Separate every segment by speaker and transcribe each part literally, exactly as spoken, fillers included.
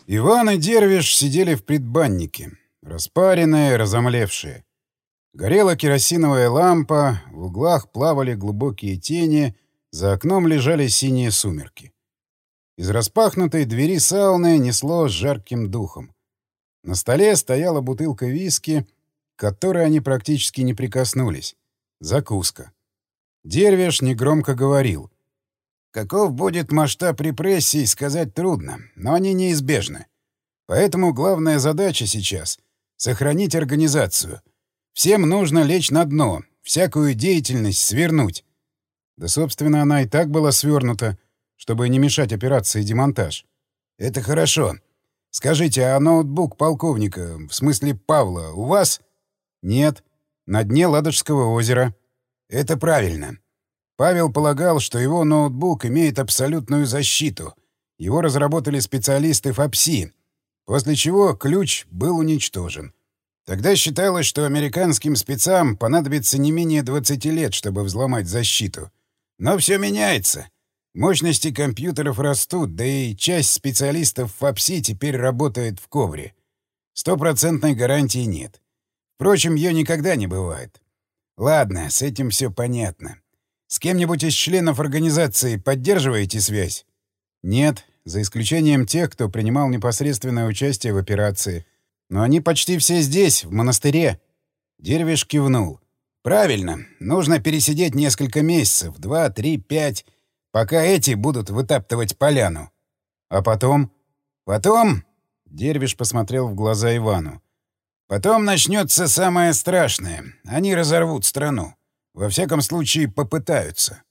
Speaker 1: Иван и Дервиш сидели в предбаннике, распаренные, разомлевшие. Горела керосиновая лампа, в углах плавали глубокие тени, за окном лежали синие сумерки. Из распахнутой двери сауны несло жарким духом. На столе стояла бутылка виски, к которой они практически не прикоснулись. Закуска. Дервиш негромко говорил. Каков будет масштаб репрессий, сказать трудно, но они неизбежны. Поэтому главная задача сейчас — сохранить организацию. Всем нужно лечь на дно, всякую деятельность свернуть. Да, собственно, она и так была свернута, чтобы не мешать операции демонтаж. Это хорошо. Скажите, а ноутбук полковника, в смысле Павла, у вас? Нет. На дне Ладожского озера. Это правильно. Павел полагал, что его ноутбук имеет абсолютную защиту. Его разработали специалисты ФАПСИ, после чего ключ был уничтожен. Тогда считалось, что американским спецам понадобится не менее двадцати лет, чтобы взломать защиту. Но все меняется. Мощности компьютеров растут, да и часть специалистов ФАПСИ теперь работает в ковре. Стопроцентной гарантии нет. Впрочем, ее никогда не бывает. Ладно, с этим все понятно. С кем-нибудь из членов организации поддерживаете связь? Нет, за исключением тех, кто принимал непосредственное участие в операции. Но они почти все здесь, в монастыре. Дервиш кивнул. Правильно, нужно пересидеть несколько месяцев, два, три, пять, пока эти будут вытаптывать поляну. А потом? Потом... Дервиш посмотрел в глаза Ивану. Потом начнется самое страшное. Они разорвут страну. Во всяком случае, попытаются.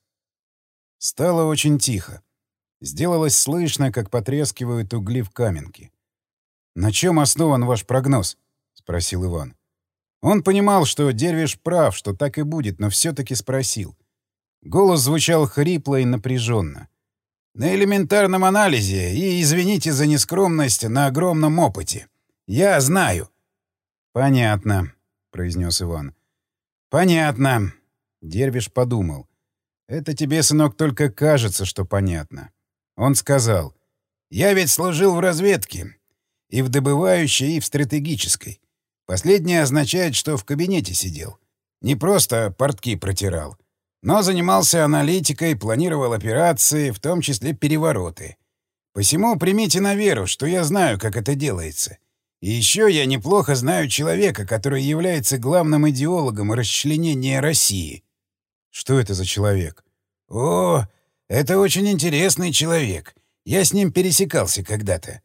Speaker 1: Стало очень тихо. Сделалось слышно, как потрескивают угли в каменке. «На чем основан ваш прогноз?» — спросил Иван. Он понимал, что Дервиш прав, что так и будет, но все-таки спросил. Голос звучал хрипло и напряженно. «На элементарном анализе и, извините за нескромность, на огромном опыте. Я знаю». «Понятно», — произнес Иван. «Понятно». Дервиш подумал. «Это тебе, сынок, только кажется, что понятно». Он сказал. «Я ведь служил в разведке. И в добывающей, и в стратегической. Последнее означает, что в кабинете сидел. Не просто портки протирал, но занимался аналитикой, планировал операции, в том числе перевороты. Посему примите на веру, что я знаю, как это делается. И еще я неплохо знаю человека, который является главным идеологом расчленения России». «Что это за человек?» «О, это очень интересный человек. Я с ним пересекался когда-то».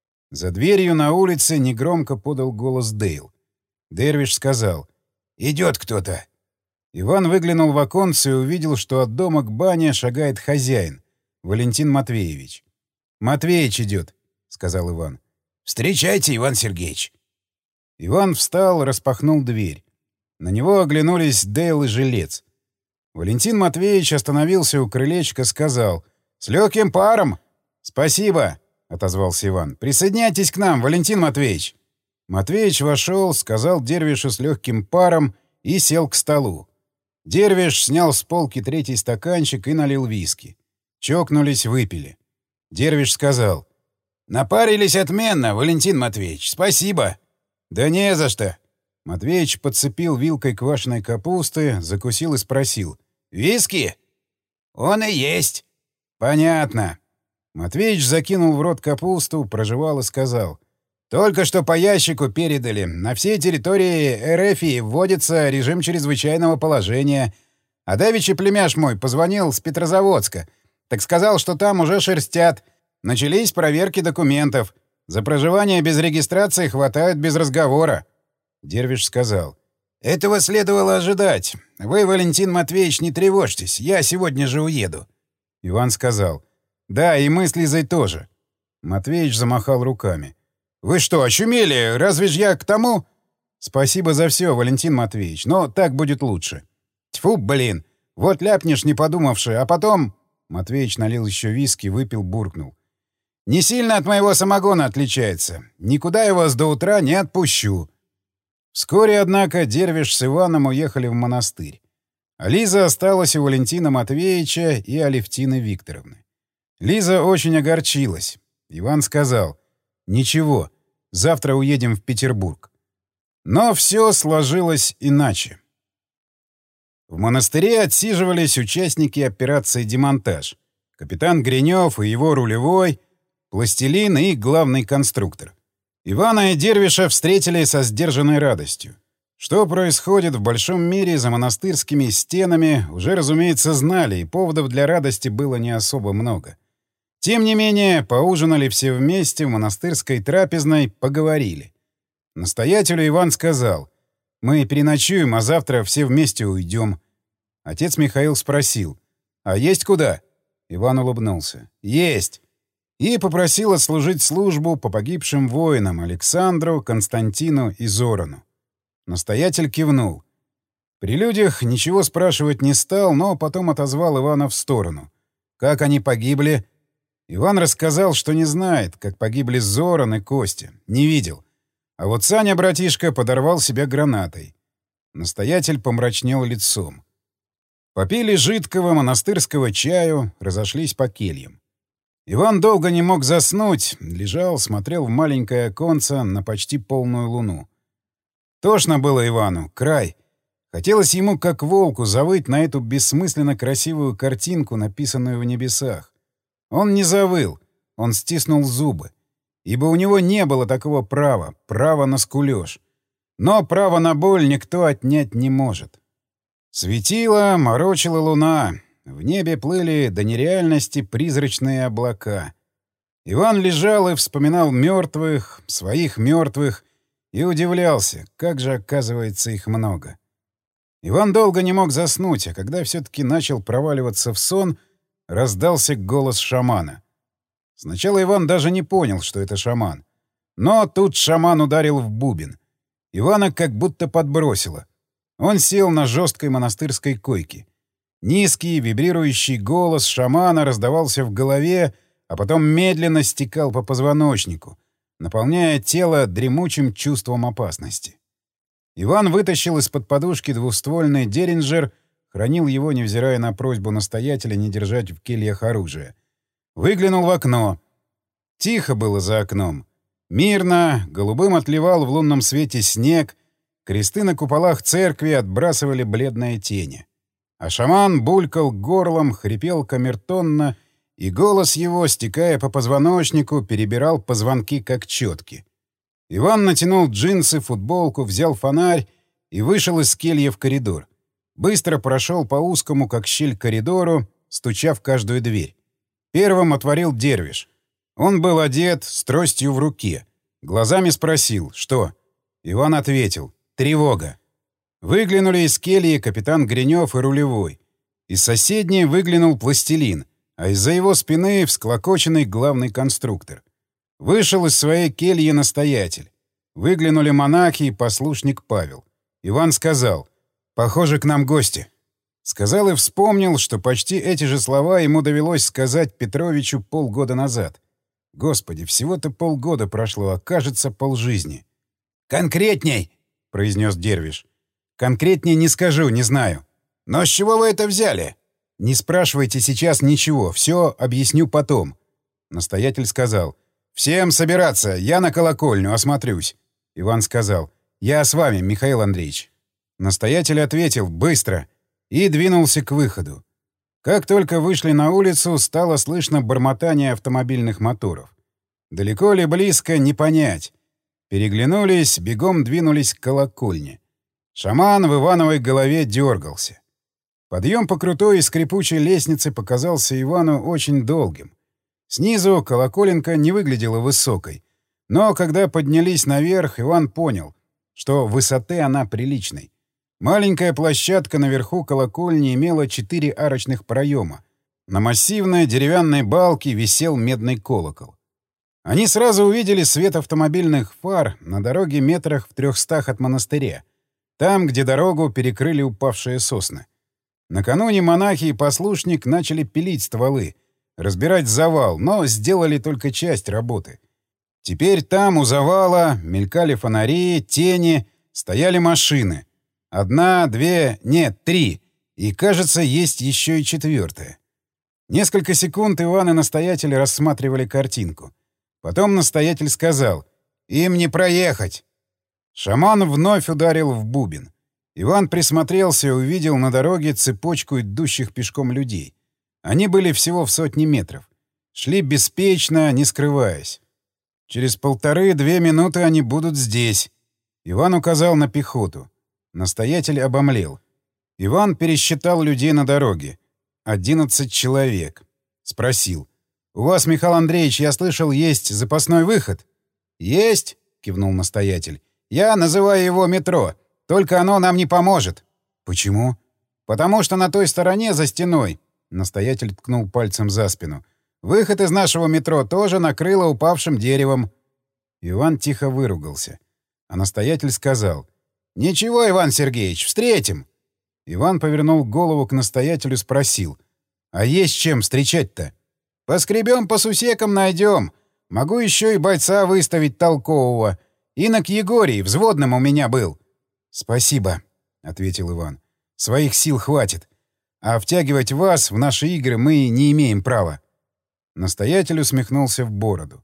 Speaker 1: За дверью на улице негромко подал голос Дейл. Дервиш сказал: «Идет кто-то». Иван выглянул в оконце и увидел, что от дома к бане шагает хозяин, Валентин Матвеевич. «Матвеич идет», — сказал Иван. «Встречайте, Иван Сергеевич». Иван встал, распахнул дверь. На него оглянулись Дейл и Жилец. Валентин Матвеевич остановился у крылечка, сказал: «С легким паром!» «Спасибо!» — отозвался Иван. «Присоединяйтесь к нам, Валентин Матвеевич!» Матвеич вошел, сказал Дервишу с легким паром и сел к столу. Дервиш снял с полки третий стаканчик и налил виски. Чокнулись, выпили. Дервиш сказал: «Напарились отменно, Валентин Матвеевич. Спасибо!» «Да не за что!» Матвеич подцепил вилкой квашеной капусты, закусил и спросил: «Виски?» «Он и есть». «Понятно». Матвеич закинул в рот капусту, прожевал и сказал: «Только что по ящику передали. На всей территории РФ вводится режим чрезвычайного положения. А давеча племяш мой позвонил с Петрозаводска. Так сказал, что там уже шерстят. Начались проверки документов. За проживание без регистрации хватают без разговора». Дервиш сказал: «Этого следовало ожидать. Вы, Валентин Матвеевич, не тревожьтесь. Я сегодня же уеду». Иван сказал: «Да, и мы с Лизой тоже». Матвеич замахал руками. «Вы что, очумели? Разве ж я к тому...» «Спасибо за все, Валентин Матвеевич, но так будет лучше». «Тьфу, блин! Вот ляпнешь, не подумавши, а потом...» Матвеич налил еще виски, выпил, буркнул: «Не сильно от моего самогона отличается. Никуда я вас до утра не отпущу». Вскоре, однако, Дервиш с Иваном уехали в монастырь. А Лиза осталась у Валентина Матвеевича и Алевтины Викторовны. Лиза очень огорчилась. Иван сказал: Ничего, завтра уедем в Петербург. Но все сложилось иначе. В монастыре отсиживались участники операции «Демонтаж». Капитан Гринев и его рулевой, пластилин и главный конструктор. Ивана и Дервиша встретили со сдержанной радостью. Что происходит в большом мире за монастырскими стенами, уже, разумеется, знали, и поводов для радости было не особо много. Тем не менее, поужинали все вместе в монастырской трапезной, поговорили. Настоятелю Иван сказал: «Мы переночуем, а завтра все вместе уйдем». Отец Михаил спросил: «А есть куда?» Иван улыбнулся: «Есть!» И попросил отслужить службу по погибшим воинам Александру, Константину и Зорану. Настоятель кивнул. При людях ничего спрашивать не стал, но потом отозвал Ивана в сторону. Как они погибли? Иван рассказал, что не знает, как погибли Зоран и Костя. Не видел. А вот Саня, братишка, подорвал себя гранатой. Настоятель помрачнел лицом. Попили жидкого монастырского чаю, разошлись по кельям. Иван долго не мог заснуть, лежал, смотрел в маленькое оконце на почти полную луну. Тошно было Ивану, край. Хотелось ему, как волку, завыть на эту бессмысленно красивую картинку, написанную в небесах. Он не завыл, он стиснул зубы. Ибо у него не было такого права, права на скулёж. Но право на боль никто отнять не может. Светила, морочила луна. В небе плыли до нереальности призрачные облака. Иван лежал и вспоминал мертвых, своих мертвых, и удивлялся, как же, оказывается, их много. Иван долго не мог заснуть, а когда все-таки начал проваливаться в сон, раздался голос шамана. Сначала Иван даже не понял, что это шаман. Но тут шаман ударил в бубен. Ивана как будто подбросило. Он сел на жесткой монастырской койке. Низкий, вибрирующий голос шамана раздавался в голове, а потом медленно стекал по позвоночнику, наполняя тело дремучим чувством опасности. Иван вытащил из-под подушки двуствольный деринджер, хранил его, невзирая на просьбу настоятеля не держать в кельях оружие. Выглянул в окно. Тихо было за окном. Мирно, голубым отливал в лунном свете снег, кресты на куполах церкви отбрасывали бледные тени. А шаман булькал горлом, хрипел камертонно, и голос его, стекая по позвоночнику, перебирал позвонки как четки. Иван натянул джинсы, футболку, взял фонарь и вышел из кельи в коридор. Быстро прошел по узкому, как щель, коридору, стуча в каждую дверь. Первым отворил Дервиш. Он был одет, с тростью в руке. Глазами спросил: «Что?» Иван ответил: «Тревога». Выглянули из кельи капитан Гринев и рулевой. Из соседней выглянул пластилин, а из-за его спины всклокоченный главный конструктор. Вышел из своей кельи настоятель. Выглянули монахи и послушник Павел. Иван сказал: «Похоже, к нам гости». Сказал и вспомнил, что почти эти же слова ему довелось сказать Петровичу полгода назад. Господи, всего-то полгода прошло, а кажется, полжизни. «Конкретней!» — произнес Дервиш. «Конкретней не скажу, не знаю». «Но с чего вы это взяли?» «Не спрашивайте сейчас ничего, все объясню потом». Настоятель сказал: «Всем собираться, я на колокольню, осмотрюсь». Иван сказал: «Я с вами, Михаил Андреевич». Настоятель ответил: «Быстро», и двинулся к выходу. Как только вышли на улицу, стало слышно бормотание автомобильных моторов. Далеко ли, близко — не понять. Переглянулись, бегом двинулись к колокольне. Шаман в Ивановой голове дергался. Подъем по крутой и скрипучей лестнице показался Ивану очень долгим. Снизу колоколенка не выглядела высокой, но когда поднялись наверх, Иван понял, что высоты она приличной. Маленькая площадка наверху колокольни имела четыре арочных проема. На массивной деревянной балке висел медный колокол. Они сразу увидели свет автомобильных фар на дороге метрах в трехстах от монастыря, там, где дорогу перекрыли упавшие сосны. Накануне монахи и послушник начали пилить стволы, разбирать завал, но сделали только часть работы. Теперь там, у завала, мелькали фонари, тени, стояли машины. Одна, две, нет, три. И, кажется, есть еще и четвертая. Несколько секунд Иван и настоятель рассматривали картинку. Потом настоятель сказал: «Им не проехать!» Шаман вновь ударил в бубен. Иван присмотрелся и увидел на дороге цепочку идущих пешком людей. Они были всего в сотне метров. Шли беспечно, не скрываясь. «Через полторы-две минуты они будут здесь». Иван указал на пехоту. Настоятель обомлел. Иван пересчитал людей на дороге. Одиннадцать человек. Спросил: «У вас, Михаил Андреевич, я слышал, есть запасной выход?» «Есть», — кивнул настоятель. «Я называю его метро. Только оно нам не поможет». «Почему?» «Потому что на той стороне, за стеной», — настоятель ткнул пальцем за спину, «выход из нашего метро тоже накрыло упавшим деревом». Иван тихо выругался. А настоятель сказал: «Ничего, Иван Сергеевич, встретим». Иван повернул голову к настоятелю, спросил: «А есть чем встречать-то?» «Поскребем по сусекам, найдем. Могу еще и бойца выставить толкового. Инок Егорий, взводным у меня был». «Спасибо», — ответил Иван. «Своих сил хватит. А втягивать вас в наши игры мы не имеем права». Настоятель усмехнулся в бороду.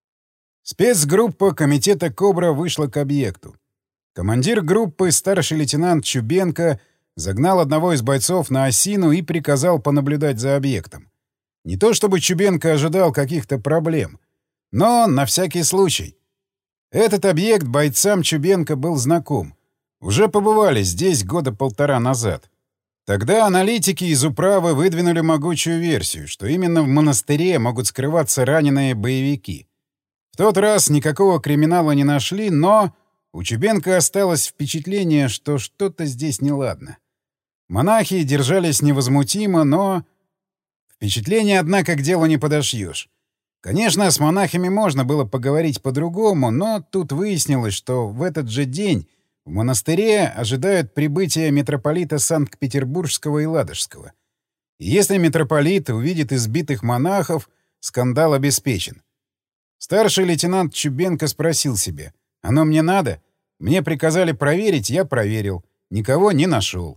Speaker 1: Спецгруппа комитета «Кобра» вышла к объекту. Командир группы, старший лейтенант Чубенко, загнал одного из бойцов на осину и приказал понаблюдать за объектом. Не то чтобы Чубенко ожидал каких-то проблем, но на всякий случай. Этот объект бойцам Чубенко был знаком. Уже побывали здесь года полтора назад. Тогда аналитики из управы выдвинули могучую версию, что именно в монастыре могут скрываться раненые боевики. В тот раз никакого криминала не нашли, но у Чубенко осталось впечатление, что что-то здесь неладно. Монахи держались невозмутимо, но... Впечатление, однако, к делу не подошьешь. Конечно, с монахами можно было поговорить по-другому, но тут выяснилось, что в этот же день в монастыре ожидают прибытия митрополита Санкт-Петербургского и Ладожского. И если митрополит увидит избитых монахов, скандал обеспечен. Старший лейтенант Чубенко спросил себя: «Оно мне надо? Мне приказали проверить, я проверил. Никого не нашел».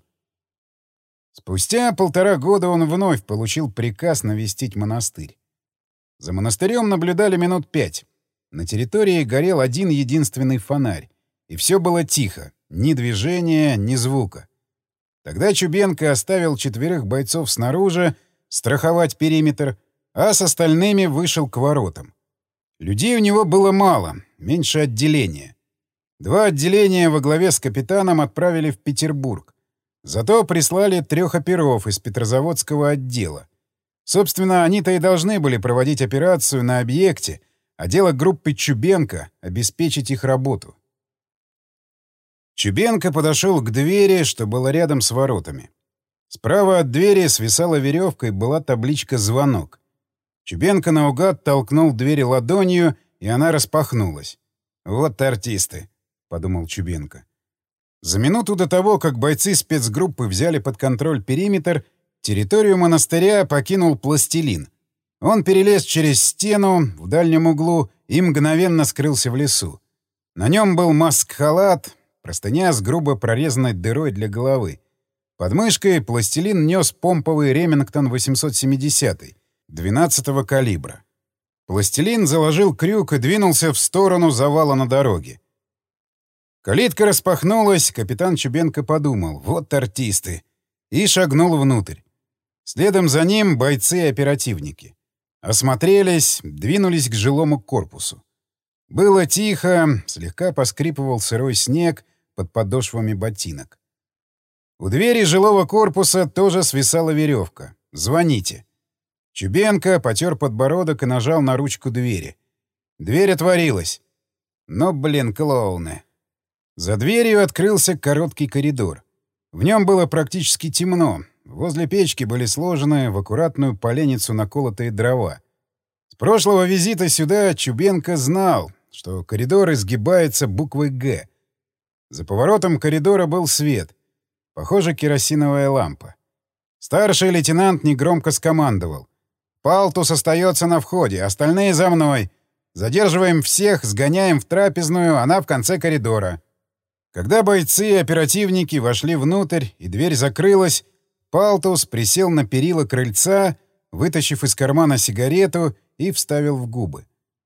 Speaker 1: Спустя полтора года он вновь получил приказ навестить монастырь. За монастырем наблюдали минут пять. На территории горел один единственный фонарь. И все было тихо. Ни движения, ни звука. Тогда Чубенко оставил четверых бойцов снаружи страховать периметр, а с остальными вышел к воротам. Людей у него было мало, меньше отделения. Два отделения во главе с капитаном отправили в Петербург. Зато прислали трех оперов из Петрозаводского отдела. Собственно, они-то и должны были проводить операцию на объекте, а дело группы Чубенко — обеспечить их работу. Чубенко подошел к двери, что было рядом с воротами. Справа от двери свисала веревка и была табличка «Звонок». Чубенко наугад толкнул дверь ладонью, и она распахнулась. «Вот артисты», — подумал Чубенко. За минуту до того, как бойцы спецгруппы взяли под контроль периметр, территорию монастыря покинул пластилин. Он перелез через стену в дальнем углу и мгновенно скрылся в лесу. На нем был маск-халат, простыня с грубо прорезанной дырой для головы. Под мышкой пластилин нес помповый Ремингтон восемьсот семьдесят двенадцатого калибра. Пластилин заложил крюк и двинулся в сторону завала на дороге. Калитка распахнулась, капитан Чубенко подумал: вот артисты, и шагнул внутрь. Следом за ним бойцы и оперативники. Осмотрелись, двинулись к жилому корпусу. Было тихо, слегка поскрипывал сырой снег под подошвами ботинок. У двери жилого корпуса тоже свисала веревка. «Звоните». Чубенко потер подбородок и нажал на ручку двери. Дверь отворилась. Но, блин, клоуны. За дверью открылся короткий коридор. В нем было практически темно. Возле печки были сложены в аккуратную поленницу наколотые дрова. С прошлого визита сюда Чубенко знал, что коридор изгибается буквой «Г». За поворотом коридора был свет. Похоже, керосиновая лампа. Старший лейтенант негромко скомандовал: «Палтус остается на входе, остальные за мной. Задерживаем всех, сгоняем в трапезную, она в конце коридора». Когда бойцы и оперативники вошли внутрь и дверь закрылась, Палтус присел на перила крыльца, вытащив из кармана сигарету и вставил в губы.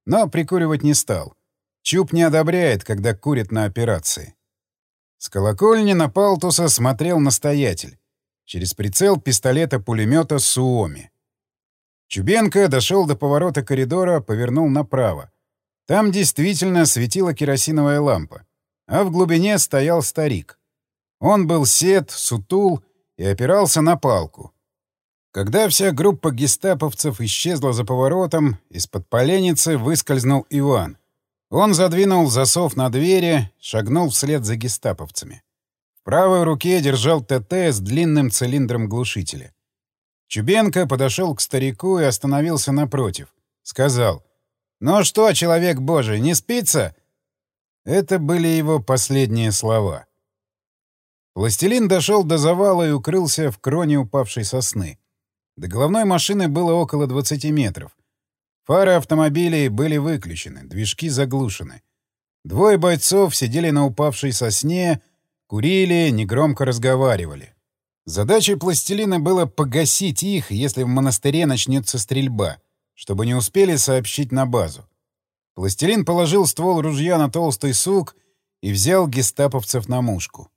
Speaker 1: Но прикуривать не стал. Чуб не одобряет, когда курит на операции. С колокольни на Палтуса смотрел настоятель. Через прицел пистолета-пулемета «Суоми». Чубенко дошел до поворота коридора, повернул направо. Там действительно светила керосиновая лампа, а в глубине стоял старик. Он был сед, сутул и опирался на палку. Когда вся группа гестаповцев исчезла за поворотом, из-под поленницы выскользнул Иван. Он задвинул засов на двери, шагнул вслед за гестаповцами. В правой руке держал ТТ с длинным цилиндром глушителя. Чубенко подошел к старику и остановился напротив. Сказал: «Ну что, человек божий, не спится?» Это были его последние слова. Пластилин дошел до завала и укрылся в кроне упавшей сосны. До головной машины было около двадцати метров. Фары автомобилей были выключены, движки заглушены. Двое бойцов сидели на упавшей сосне, курили, негромко разговаривали. Задачей пластилина было погасить их, если в монастыре начнется стрельба, чтобы не успели сообщить на базу. Пластилин положил ствол ружья на толстый сук и взял гестаповцев на мушку.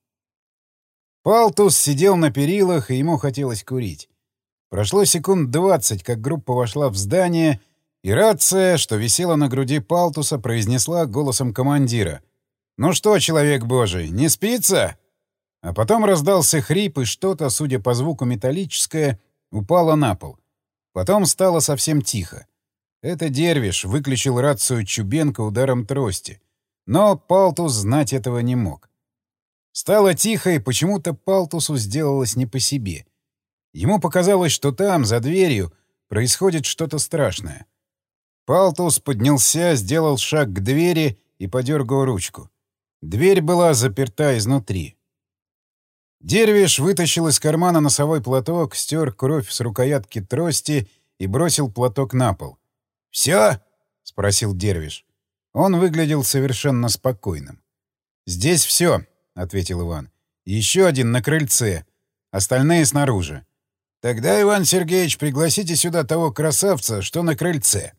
Speaker 1: Палтус сидел на перилах, и ему хотелось курить. Прошло секунд двадцать, как группа вошла в здание, и рация, что висела на груди Палтуса, произнесла голосом командира: «Ну что, человек божий, не спится?» А потом раздался хрип, и что-то, судя по звуку металлическое, упало на пол. Потом стало совсем тихо. Это Дервиш выключил рацию Чубенко ударом трости. Но Палтус знать этого не мог. Стало тихо, и почему-то Палтусу сделалось не по себе. Ему показалось, что там, за дверью, происходит что-то страшное. Палтус поднялся, сделал шаг к двери и подергал ручку. Дверь была заперта изнутри. Дервиш вытащил из кармана носовой платок, стер кровь с рукоятки трости и бросил платок на пол. «Всё?» — спросил Дервиш. Он выглядел совершенно спокойным. «Здесь всё», — ответил Иван. «Еще один на крыльце. Остальные снаружи». «Тогда, Иван Сергеевич, пригласите сюда того красавца, что на крыльце».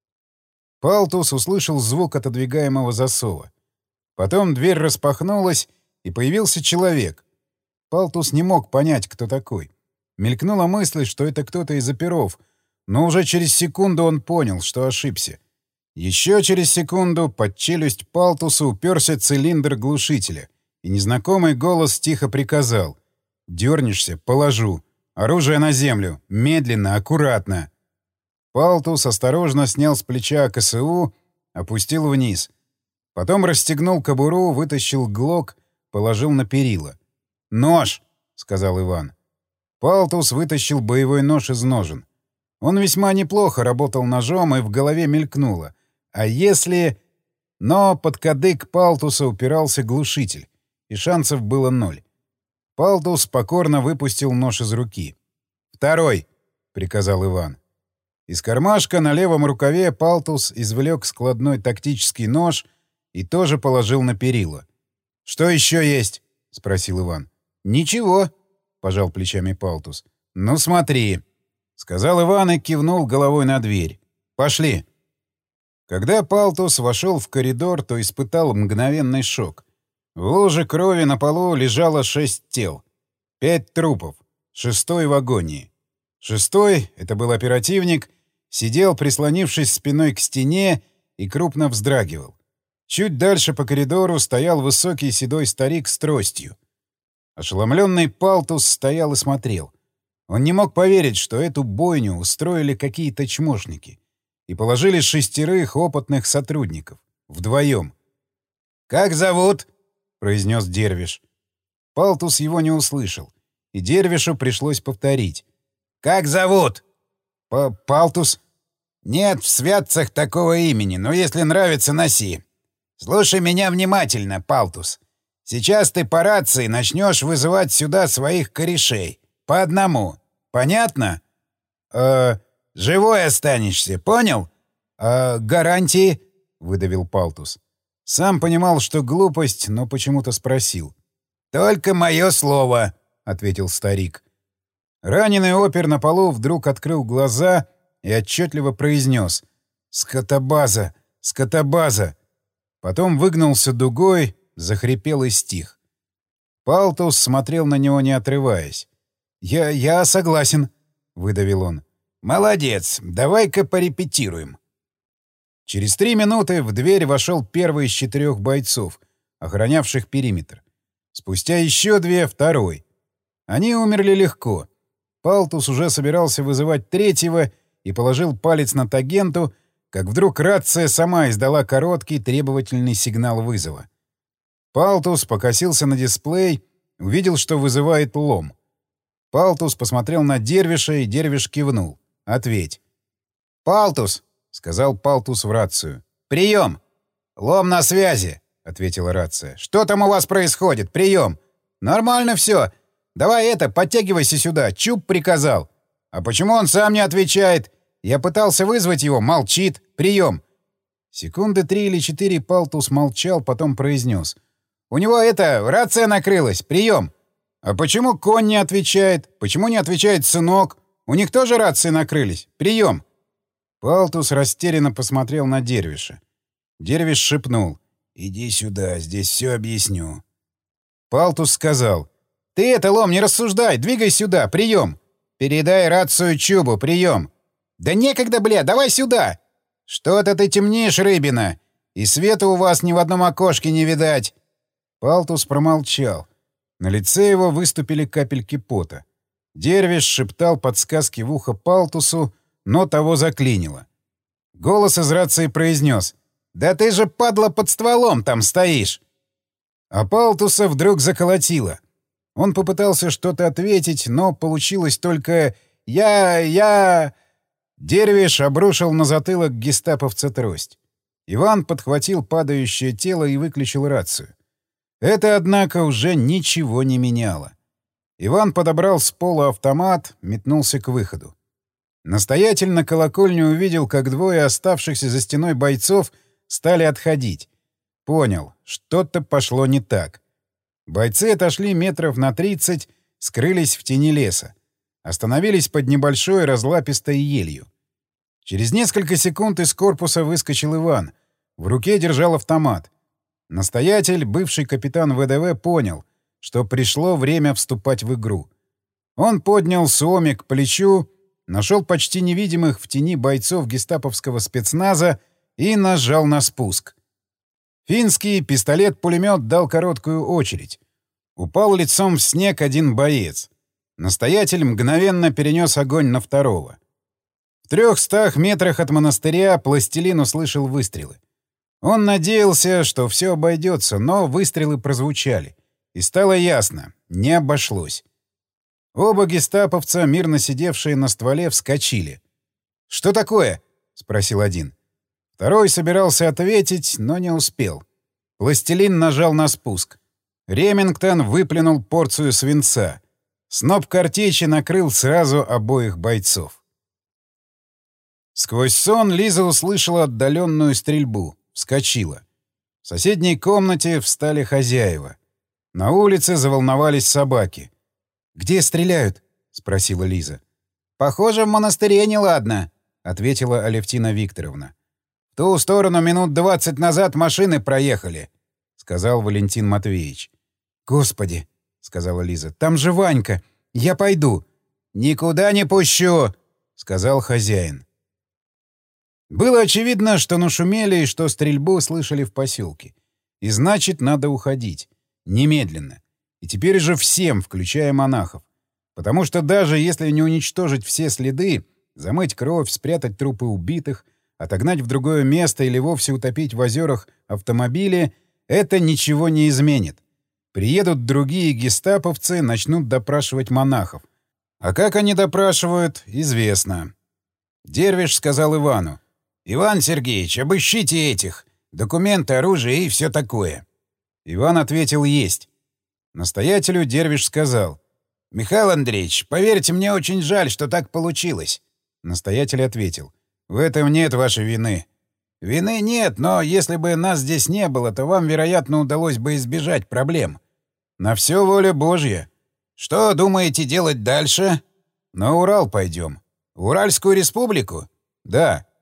Speaker 1: Палтус услышал звук отодвигаемого засова. Потом дверь распахнулась, и появился человек. Палтус не мог понять, кто такой. Мелькнула мысль, что это кто-то из оперов, но уже через секунду он понял, что ошибся. Еще через секунду под челюсть Палтуса уперся цилиндр глушителя, и незнакомый голос тихо приказал: «Дернешься — положу. Оружие на землю. Медленно, аккуратно». Палтус осторожно снял с плеча КСУ, опустил вниз. Потом расстегнул кобуру, вытащил глок, положил на перила. «Нож!» — сказал Иван. Палтус вытащил боевой нож из ножен. Он весьма неплохо работал ножом, и в голове мелькнуло. А если... Но под кадык Палтуса упирался глушитель, и шансов было ноль. Палтус покорно выпустил нож из руки. «Второй!» — приказал Иван. Из кармашка на левом рукаве Палтус извлек складной тактический нож и тоже положил на перила. «Что еще есть?» — спросил Иван. «Ничего», — пожал плечами Палтус. «Ну смотри», — сказал Иван и кивнул головой на дверь. «Пошли». Когда Палтус вошел в коридор, то испытал мгновенный шок. В луже крови на полу лежало шесть тел. Пять трупов. Шестой в агонии. Шестой, это был оперативник, сидел, прислонившись спиной к стене, и крупно вздрагивал. Чуть дальше по коридору стоял высокий седой старик с тростью. Ошеломленный Палтус стоял и смотрел. Он не мог поверить, что эту бойню устроили какие-то чмошники и положили шестерых опытных сотрудников. Вдвоем. «Как зовут?» — произнес Дервиш. Палтус его не услышал, и Дервишу пришлось повторить. «Как зовут?» П «Палтус». «Нет в святцах такого имени, но если нравится, носи. Слушай меня внимательно, Палтус. Сейчас ты по рации начнешь вызывать сюда своих корешей. По одному. Понятно? Э, живой останешься, понял? Э, гарантии?» — выдавил Палтус. Сам понимал, что глупость, но почему-то спросил. «Только мое слово», — ответил старик. Раненый опер на полу вдруг открыл глаза и отчетливо произнес: «Скотобаза! Скотобаза!» Потом выгнулся дугой, захрипел и стих. Палтус смотрел на него, не отрываясь. «Я... я согласен», — выдавил он. «Молодец! Давай-ка порепетируем». Через три минуты в дверь вошел первый из четырех бойцов, охранявших периметр. Спустя еще две — второй. Они умерли легко. Палтус уже собирался вызывать третьего и положил палец над агенту, как вдруг рация сама издала короткий требовательный сигнал вызова. Палтус покосился на дисплей, увидел, что вызывает Лом. Палтус посмотрел на Дервиша, и Дервиш кивнул. «Ответь». «Палтус!» — сказал Палтус в рацию. «Прием!» «Лом на связи!» — ответила рация. «Что там у вас происходит? Прием!» «Нормально все. Давай это, подтягивайся сюда. Чуб приказал». «А почему он сам не отвечает? Я пытался вызвать его. Молчит. Прием!» Секунды три или четыре Палтус молчал, потом произнес. «У него это, рация накрылась. Прием!» «А почему конь не отвечает? Почему не отвечает сынок? У них тоже рации накрылись. Прием!» Палтус растерянно посмотрел на Дервиша. Дервиш шепнул. «Иди сюда, здесь все объясню». Палтус сказал. «Ты это, Лом, не рассуждай, двигай сюда, прием!» «Передай рацию Чубу, прием!» «Да некогда, бля, давай сюда!» «Что-то ты темнишь, рыбина, и света у вас ни в одном окошке не видать!» Палтус промолчал. На лице его выступили капельки пота. Дервиш шептал подсказки в ухо Палтусу, но того заклинило. Голос из рации произнес. «Да ты же, падла, под стволом там стоишь!» А Палтуса вдруг заколотило. Он попытался что-то ответить, но получилось только «Я... я...» Дервиш обрушил на затылок гестаповца трость. Иван подхватил падающее тело и выключил рацию. Это, однако, уже ничего не меняло. Иван подобрал с пола автомат, метнулся к выходу. Настоятель на колокольне увидел, как двое оставшихся за стеной бойцов стали отходить. Понял, что-то пошло не так. Бойцы отошли метров на тридцать, скрылись в тени леса. Остановились под небольшой разлапистой елью. Через несколько секунд из корпуса выскочил Иван. В руке держал автомат. Настоятель, бывший капитан ВДВ, понял, что пришло время вступать в игру. Он поднял Суоми к плечу, нашел почти невидимых в тени бойцов гестаповского спецназа и нажал на спуск. Финский пистолет-пулемет дал короткую очередь. Упал лицом в снег один боец. Настоятель мгновенно перенес огонь на второго. В трехстах метрах от монастыря Пластилин услышал выстрелы. Он надеялся, что все обойдется, но выстрелы прозвучали. И стало ясно — не обошлось. Оба гестаповца, мирно сидевшие на стволе, вскочили. «Что такое?» — спросил один. Второй собирался ответить, но не успел. Пластилин нажал на спуск. Ремингтон выплюнул порцию свинца. Сноп картечи накрыл сразу обоих бойцов. Сквозь сон Лиза услышала отдаленную стрельбу. Вскочила. В соседней комнате встали хозяева. На улице заволновались собаки. «Где стреляют?» — спросила Лиза. «Похоже, в монастыре неладно», — ответила Алевтина Викторовна. «В ту сторону минут двадцать назад машины проехали», — сказал Валентин Матвеевич. «Господи», — сказала Лиза, — «там же Ванька. Я пойду». «Никуда не пущу», — сказал хозяин. Было очевидно, что нашумели и что стрельбу слышали в поселке. И значит, надо уходить. Немедленно. И теперь же всем, включая монахов. Потому что даже если не уничтожить все следы, замыть кровь, спрятать трупы убитых, отогнать в другое место или вовсе утопить в озерах автомобили, это ничего не изменит. Приедут другие гестаповцы, начнут допрашивать монахов. А как они допрашивают, известно. Дервиш сказал Ивану. «Иван Сергеевич, обыщите этих. Документы, оружие и все такое». Иван ответил «Есть». Настоятелю Дервиш сказал. «Михаил Андреевич, поверьте, мне очень жаль, что так получилось». Настоятель ответил. «В этом нет вашей вины». «Вины нет, но если бы нас здесь не было, то вам, вероятно, удалось бы избежать проблем». «На все воля Божья». «Что думаете делать дальше?» «На Урал пойдем». «В Уральскую республику?» «Да».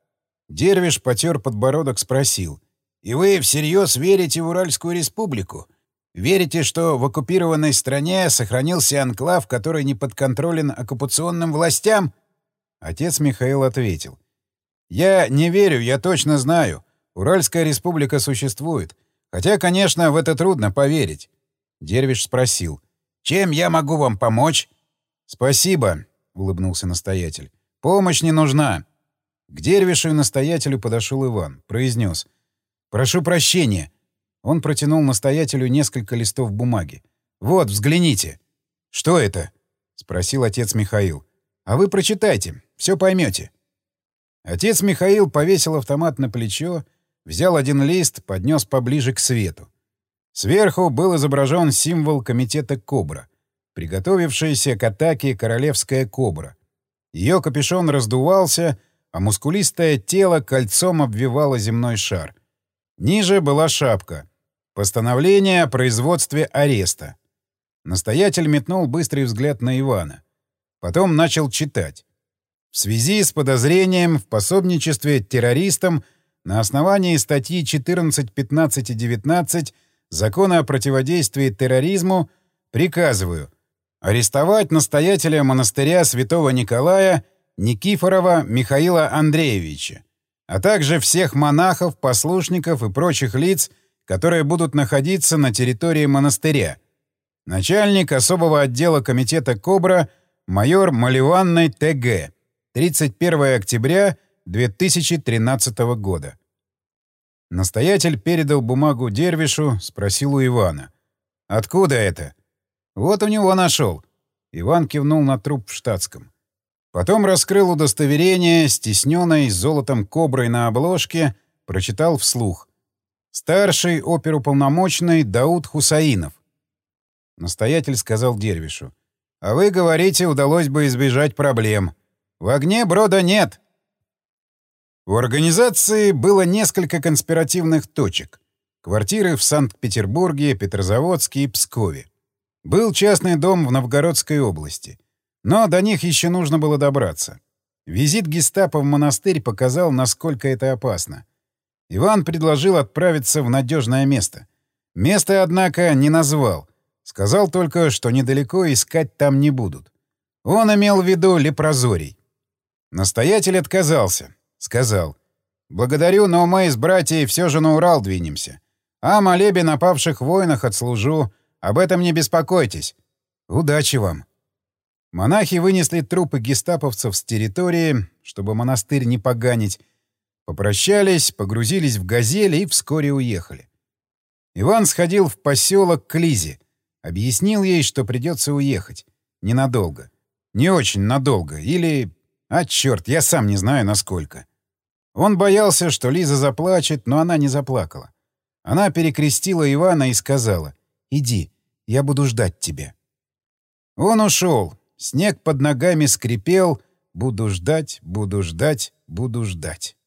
Speaker 1: Дервиш потер подбородок, спросил. «И вы всерьез верите в Уральскую республику? Верите, что в оккупированной стране сохранился анклав, который не подконтролен оккупационным властям?» Отец Михаил ответил. «Я не верю, я точно знаю. Уральская республика существует. Хотя, конечно, в это трудно поверить». Дервиш спросил. «Чем я могу вам помочь?» «Спасибо», — улыбнулся настоятель. «Помощь не нужна». К Дервишу и настоятелю подошел Иван. Произнес. «Прошу прощения». Он протянул настоятелю несколько листов бумаги. «Вот, взгляните». «Что это?» — спросил отец Михаил. «А вы прочитайте, все поймете». Отец Михаил повесил автомат на плечо, взял один лист, поднес поближе к свету. Сверху был изображен символ комитета «Кобра», приготовившаяся к атаке королевская кобра. Ее капюшон раздувался, а мускулистое тело кольцом обвивало земной шар. Ниже была шапка. Постановление о производстве ареста. Настоятель метнул быстрый взгляд на Ивана. Потом начал читать. В связи с подозрением в пособничестве террористам на основании статьи четырнадцать, пятнадцать и девятнадцать Закона о противодействии терроризму приказываю арестовать настоятеля монастыря Святого Николая Никифорова Михаила Андреевича, а также всех монахов, послушников и прочих лиц, которые будут находиться на территории монастыря. Начальник особого отдела комитета «Кобра» майор Маливанной Т Г тридцать первого октября две тысячи тринадцатого года. Настоятель передал бумагу Дервишу, спросил у Ивана. «Откуда это?» «Вот у него нашел». Иван кивнул на труп в штатском. Потом раскрыл удостоверение, стесненной золотом коброй на обложке, прочитал вслух. «Старший оперуполномоченный Дауд Хусаинов». Настоятель сказал Дервишу. «А вы говорите, удалось бы избежать проблем. В огне брода нет». У организации было несколько конспиративных точек. Квартиры в Санкт-Петербурге, Петрозаводске и Пскове. Был частный дом в Новгородской области. Но до них еще нужно было добраться. Визит гестапо в монастырь показал, насколько это опасно. Иван предложил отправиться в надежное место. Место, однако, не назвал. Сказал только, что недалеко искать там не будут. Он имел в виду Лепрозорий. Настоятель отказался. Сказал. «Благодарю, но мы с братьей все же на Урал двинемся. А молебен о павших воинах отслужу. Об этом не беспокойтесь. Удачи вам». Монахи вынесли трупы гестаповцев с территории, чтобы монастырь не поганить. Попрощались, погрузились в «Газель» и вскоре уехали. Иван сходил в поселок к Лизе. Объяснил ей, что придется уехать. Ненадолго. Не очень надолго. Или... А, черт, я сам не знаю, насколько. Он боялся, что Лиза заплачет, но она не заплакала. Она перекрестила Ивана и сказала: «Иди, я буду ждать тебя». Он ушел. Снег под ногами скрипел. «Буду ждать, буду ждать, буду ждать».